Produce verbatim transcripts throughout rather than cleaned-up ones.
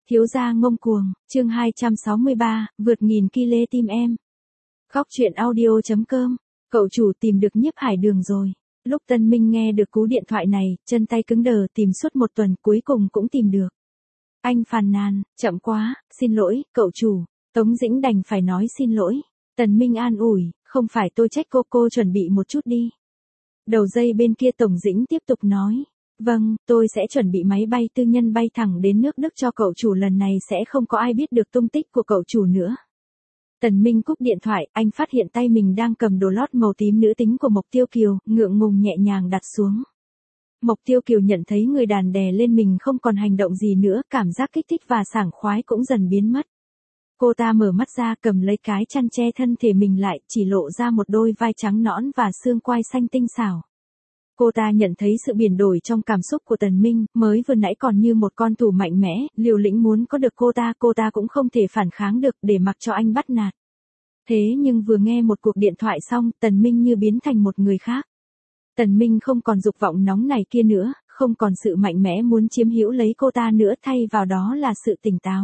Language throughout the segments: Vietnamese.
Thiếu gia ngông cuồng, chương hai trăm sáu mươi ba, vượt nghìn ki lô tim em. Góc truyện audio chấm com, cậu chủ tìm được Nhiếp Hải Đường rồi. Lúc Tân Minh nghe được cú điện thoại này, chân tay cứng đờ tìm suốt một tuần cuối cùng cũng tìm được. Anh phàn nàn, chậm quá, xin lỗi, cậu chủ. Tống Dĩnh đành phải nói xin lỗi. Tần Minh an ủi, không phải tôi trách cô, cô chuẩn bị một chút đi. Đầu dây bên kia Tổng Dĩnh tiếp tục nói. Vâng, tôi sẽ chuẩn bị máy bay tư nhân bay thẳng đến nước Đức cho cậu chủ, lần này sẽ không có ai biết được tung tích của cậu chủ nữa. Tần Minh cúp điện thoại, anh phát hiện tay mình đang cầm đồ lót màu tím nữ tính của Mộc Tiêu Kiều, ngượng ngùng nhẹ nhàng đặt xuống. Mộc Tiêu Kiều nhận thấy người đàn đè lên mình không còn hành động gì nữa, cảm giác kích thích và sảng khoái cũng dần biến mất. Cô ta mở mắt ra, cầm lấy cái chăn che thân thể mình lại, chỉ lộ ra một đôi vai trắng nõn và xương quai xanh tinh xảo. Cô ta nhận thấy sự biến đổi trong cảm xúc của Tần Minh, mới vừa nãy còn như một con thú mạnh mẽ, liều lĩnh muốn có được cô ta, cô ta cũng không thể phản kháng được để mặc cho anh bắt nạt. Thế nhưng vừa nghe một cuộc điện thoại xong, Tần Minh như biến thành một người khác. Tần Minh không còn dục vọng nóng này kia nữa, không còn sự mạnh mẽ muốn chiếm hữu lấy cô ta nữa, thay vào đó là sự tỉnh táo.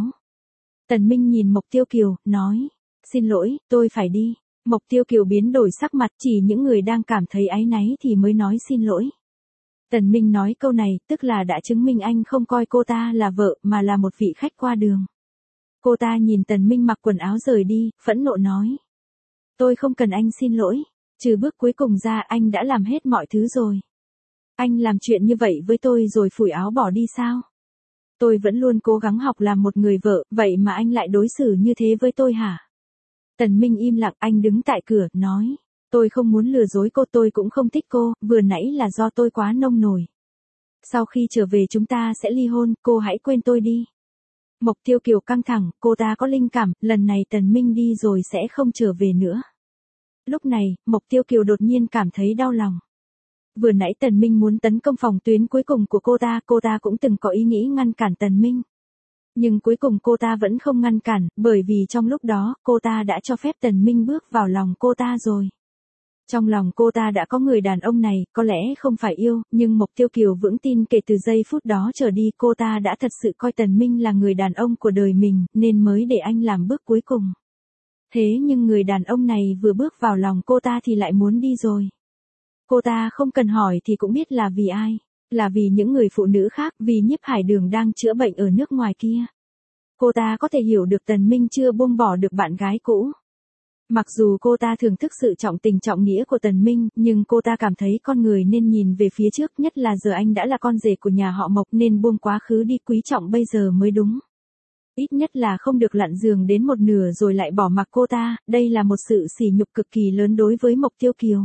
Tần Minh nhìn Mộc Tiêu Kiều, nói, xin lỗi, tôi phải đi. Mộc Tiêu Kiều biến đổi sắc mặt, chỉ những người đang cảm thấy áy náy thì mới nói xin lỗi. Tần Minh nói câu này, tức là đã chứng minh anh không coi cô ta là vợ, mà là một vị khách qua đường. Cô ta nhìn Tần Minh mặc quần áo rời đi, phẫn nộ nói. Tôi không cần anh xin lỗi, trừ bước cuối cùng ra anh đã làm hết mọi thứ rồi. Anh làm chuyện như vậy với tôi rồi phủi áo bỏ đi sao? Tôi vẫn luôn cố gắng học làm một người vợ, vậy mà anh lại đối xử như thế với tôi hả? Tần Minh im lặng, anh đứng tại cửa, nói. Tôi không muốn lừa dối cô, tôi cũng không thích cô, vừa nãy là do tôi quá nông nổi. Sau khi trở về chúng ta sẽ ly hôn, cô hãy quên tôi đi. Mộc Tiêu Kiều căng thẳng, cô ta có linh cảm, lần này Tần Minh đi rồi sẽ không trở về nữa. Lúc này, Mộc Tiêu Kiều đột nhiên cảm thấy đau lòng. Vừa nãy Tần Minh muốn tấn công phòng tuyến cuối cùng của cô ta, cô ta cũng từng có ý nghĩ ngăn cản Tần Minh. Nhưng cuối cùng cô ta vẫn không ngăn cản, bởi vì trong lúc đó, cô ta đã cho phép Tần Minh bước vào lòng cô ta rồi. Trong lòng cô ta đã có người đàn ông này, có lẽ không phải yêu, nhưng Mộc Tiêu Kiều vững tin kể từ giây phút đó trở đi cô ta đã thật sự coi Tần Minh là người đàn ông của đời mình, nên mới để anh làm bước cuối cùng. Thế nhưng người đàn ông này vừa bước vào lòng cô ta thì lại muốn đi rồi. Cô ta không cần hỏi thì cũng biết là vì ai. Là vì những người phụ nữ khác, vì Nhiếp Hải Đường đang chữa bệnh ở nước ngoài kia. Cô ta có thể hiểu được Tần Minh chưa buông bỏ được bạn gái cũ. Mặc dù cô ta thưởng thức sự trọng tình trọng nghĩa của Tần Minh, nhưng cô ta cảm thấy con người nên nhìn về phía trước, nhất là giờ anh đã là con rể của nhà họ Mộc nên buông quá khứ đi, quý trọng bây giờ mới đúng. Ít nhất là không được lặn giường đến một nửa rồi lại bỏ mặc cô ta, đây là một sự sỉ nhục cực kỳ lớn đối với Mộc Tiêu Kiều.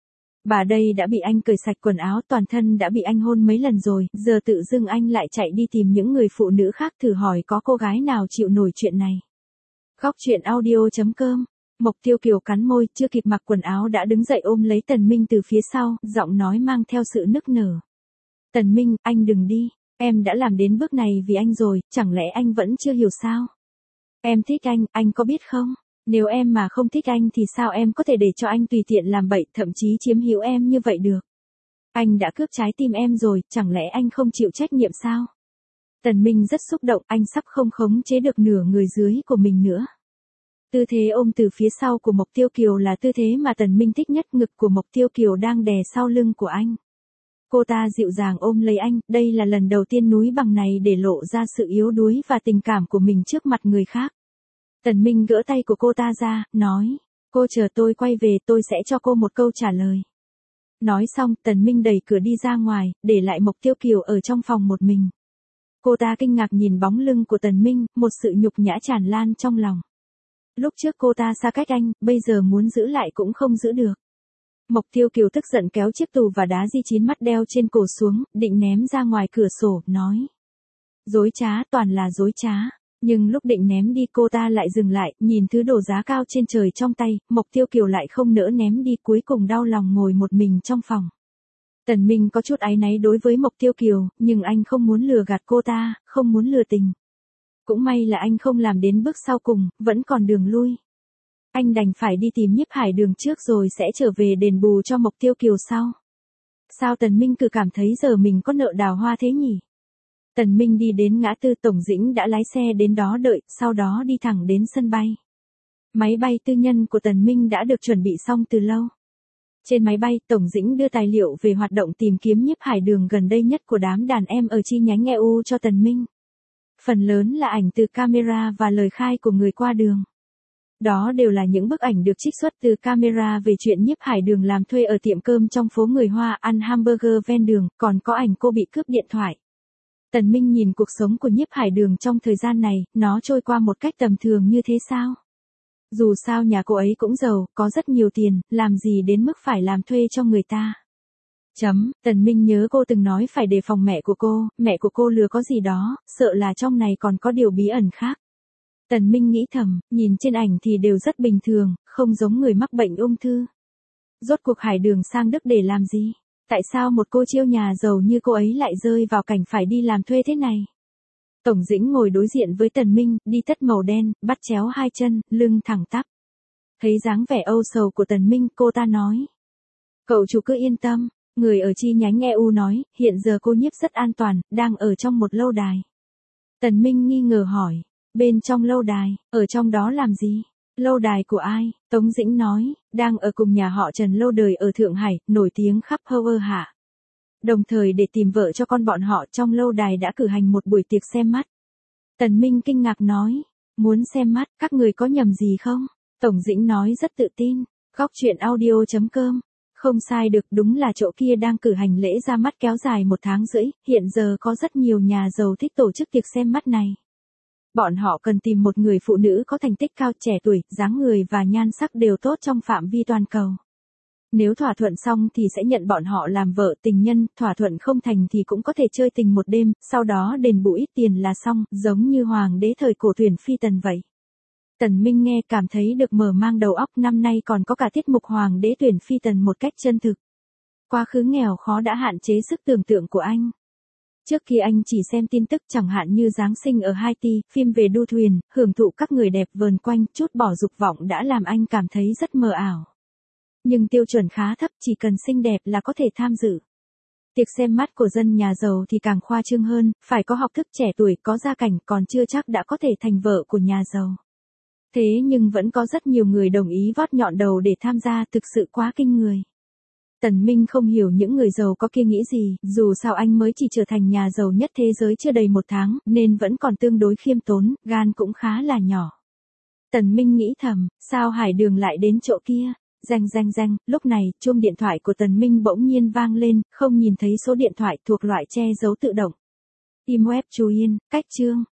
Bà đây đã bị anh cởi sạch quần áo, toàn thân đã bị anh hôn mấy lần rồi, giờ tự dưng anh lại chạy đi tìm những người phụ nữ khác, thử hỏi có cô gái nào chịu nổi chuyện này. Góc truyện audio chấm com, Mộc Tiêu Kiều cắn môi, chưa kịp mặc quần áo đã đứng dậy ôm lấy Tần Minh từ phía sau, giọng nói mang theo sự nức nở. Tần Minh, anh đừng đi, em đã làm đến bước này vì anh rồi, chẳng lẽ anh vẫn chưa hiểu sao? Em thích anh, anh có biết không? Nếu em mà không thích anh thì sao em có thể để cho anh tùy tiện làm bậy, thậm chí chiếm hữu em như vậy được? Anh đã cướp trái tim em rồi, chẳng lẽ anh không chịu trách nhiệm sao? Tần Minh rất xúc động, anh sắp không khống chế được nửa người dưới của mình nữa. Tư thế ôm từ phía sau của Mộc Tiêu Kiều là tư thế mà Tần Minh thích nhất, ngực của Mộc Tiêu Kiều đang đè sau lưng của anh. Cô ta dịu dàng ôm lấy anh, đây là lần đầu tiên núi bằng này để lộ ra sự yếu đuối và tình cảm của mình trước mặt người khác. Tần Minh gỡ tay của cô ta ra, nói, cô chờ tôi quay về tôi sẽ cho cô một câu trả lời. Nói xong, Tần Minh đẩy cửa đi ra ngoài, để lại Mộc Tiêu Kiều ở trong phòng một mình. Cô ta kinh ngạc nhìn bóng lưng của Tần Minh, một sự nhục nhã tràn lan trong lòng. Lúc trước cô ta xa cách anh, bây giờ muốn giữ lại cũng không giữ được. Mộc Tiêu Kiều tức giận kéo chiếc tù và đá di chín mắt đeo trên cổ xuống, định ném ra ngoài cửa sổ, nói. Dối trá, toàn là dối trá. Nhưng lúc định ném đi cô ta lại dừng lại, nhìn thứ đồ giá cao trên trời trong tay, Mộc Tiêu Kiều lại không nỡ ném đi, cuối cùng đau lòng ngồi một mình trong phòng. Tần Minh có chút áy náy đối với Mộc Tiêu Kiều, nhưng anh không muốn lừa gạt cô ta, không muốn lừa tình. Cũng may là anh không làm đến bước sau cùng, vẫn còn đường lui. Anh đành phải đi tìm Nhiếp Hải Đường trước rồi sẽ trở về đền bù cho Mộc Tiêu Kiều sau. Sao Tần Minh cứ cảm thấy giờ mình có nợ Đào Hoa thế nhỉ? Tần Minh đi đến ngã tư, Tổng Dĩnh đã lái xe đến đó đợi, sau đó đi thẳng đến sân bay. Máy bay tư nhân của Tần Minh đã được chuẩn bị xong từ lâu. Trên máy bay, Tổng Dĩnh đưa tài liệu về hoạt động tìm kiếm nhiếp hải đường gần đây nhất của đám đàn em ở chi nhánh e u cho Tần Minh. Phần lớn là ảnh từ camera và lời khai của người qua đường. Đó đều là những bức ảnh được trích xuất từ camera về chuyện nhiếp hải đường làm thuê ở tiệm cơm trong phố người Hoa ăn hamburger ven đường, còn có ảnh cô bị cướp điện thoại. Tần Minh nhìn cuộc sống của nhiếp hải đường trong thời gian này, nó trôi qua một cách tầm thường như thế sao? Dù sao nhà cô ấy cũng giàu, có rất nhiều tiền, làm gì đến mức phải làm thuê cho người ta. Chấm, Tần Minh nhớ cô từng nói phải đề phòng mẹ của cô, mẹ của cô lừa có gì đó, sợ là trong này còn có điều bí ẩn khác. Tần Minh nghĩ thầm, nhìn trên ảnh thì đều rất bình thường, không giống người mắc bệnh ung thư. Rốt cuộc Hải Đường sang Đức để làm gì? Tại sao một cô chiêu nhà giàu như cô ấy lại rơi vào cảnh phải đi làm thuê thế này? Tổng Dĩnh ngồi đối diện với Tần Minh, đi tất màu đen, bắt chéo hai chân, lưng thẳng tắp. Thấy dáng vẻ âu sầu của Tần Minh, cô ta nói. Cậu chủ cứ yên tâm, người ở chi nhánh e u nói, hiện giờ cô nhiếp rất an toàn, đang ở trong một lâu đài. Tần Minh nghi ngờ hỏi, bên trong lâu đài, ở trong đó làm gì? Lâu đài của ai? Tống Dĩnh nói, đang ở cùng nhà họ Trần lâu đời ở Thượng Hải, nổi tiếng khắp Hơ Hạ. Đồng thời để tìm vợ cho con bọn họ trong lâu đài đã cử hành một buổi tiệc xem mắt. Tần Minh kinh ngạc nói, muốn xem mắt, các người có nhầm gì không? Tổng Dĩnh nói rất tự tin, góc chuyện audio chấm com. Không sai được, đúng là chỗ kia đang cử hành lễ ra mắt kéo dài một tháng rưỡi, hiện giờ có rất nhiều nhà giàu thích tổ chức tiệc xem mắt này. Bọn họ cần tìm một người phụ nữ có thành tích cao, trẻ tuổi, dáng người và nhan sắc đều tốt trong phạm vi toàn cầu. Nếu thỏa thuận xong thì sẽ nhận bọn họ làm vợ tình nhân, thỏa thuận không thành thì cũng có thể chơi tình một đêm, sau đó đền bù ít tiền là xong, giống như hoàng đế thời cổ tuyển phi tần vậy. Tần Minh nghe cảm thấy được mở mang đầu óc, năm nay còn có cả tiết mục hoàng đế tuyển phi tần một cách chân thực. Quá khứ nghèo khó đã hạn chế sức tưởng tượng của anh. Trước khi anh chỉ xem tin tức chẳng hạn như Giáng sinh ở Haiti, phim về đua thuyền, hưởng thụ các người đẹp vờn quanh, chút bỏ dục vọng đã làm anh cảm thấy rất mờ ảo. Nhưng tiêu chuẩn khá thấp, chỉ cần xinh đẹp là có thể tham dự. Tiệc xem mắt của dân nhà giàu thì càng khoa trương hơn, phải có học thức, trẻ tuổi, có gia cảnh, còn chưa chắc đã có thể thành vợ của nhà giàu. Thế nhưng vẫn có rất nhiều người đồng ý vót nhọn đầu để tham gia, thực sự quá kinh người. Tần Minh không hiểu những người giàu có kia nghĩ gì, dù sao anh mới chỉ trở thành nhà giàu nhất thế giới chưa đầy một tháng, nên vẫn còn tương đối khiêm tốn, gan cũng khá là nhỏ. Tần Minh nghĩ thầm, sao Hải Đường lại đến chỗ kia? Reng reng reng, lúc này, chuông điện thoại của Tần Minh bỗng nhiên vang lên, không nhìn thấy số điện thoại thuộc loại che giấu tự động. Im web chú yên, cách chương.